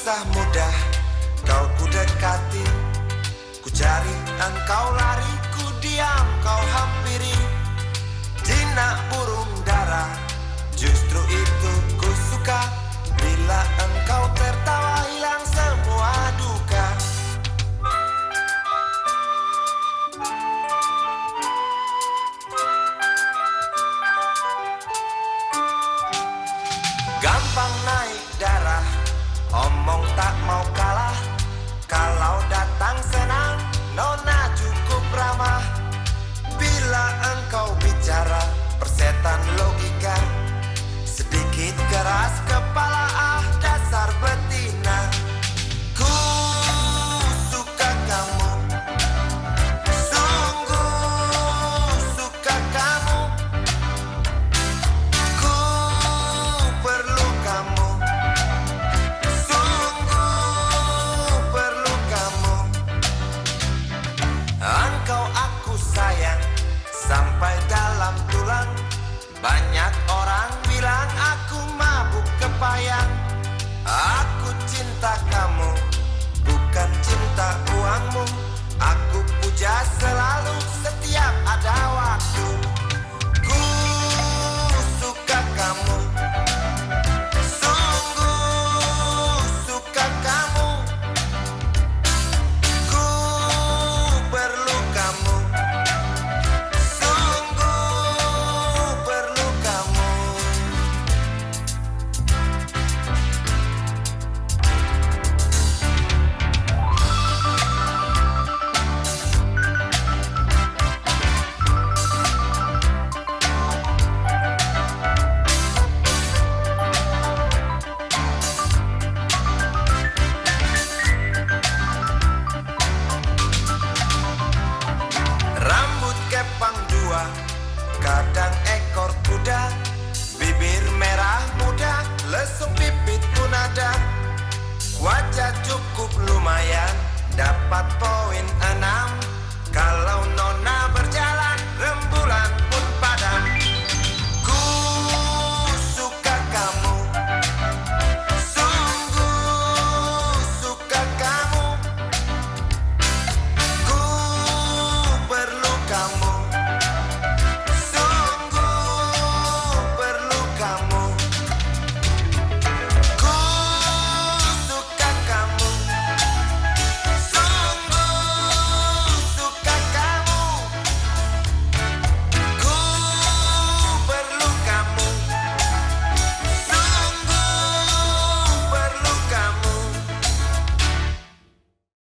susah mudah kau ku dekati, ku cari engkau lari, ku diam kau hampiri. Jinak burung dara, justru itu ku suka, bila engkau tertawa hilang semua duka. Gampang naik darah, omong tak mau kalah. Kalau datang senang, nona cukup ramah. Bila engkau bicara, persetan logika. Sedikit keras kepala, ah dasar betina. Ku suka kamu, sungguh suka kamu. Ku perlu kamu, sungguh perlu kamu. Engkau aku sayang sampai dalam tulang. Banyak orang bilang aku mabuk kepayang. Aku cinta kamu, bukan cinta uangmu. Aku puja selalu setiap ada waktu. Ku suka kamu, sungguh suka kamu. Ku perlu kamu, sungguh perlu kamu. Rambut kepang dua, kadang ekor kuda. Bibir merah muda, lesung pipit pun ada. Wajah cukup lumayan, dapat poin 6. Kalau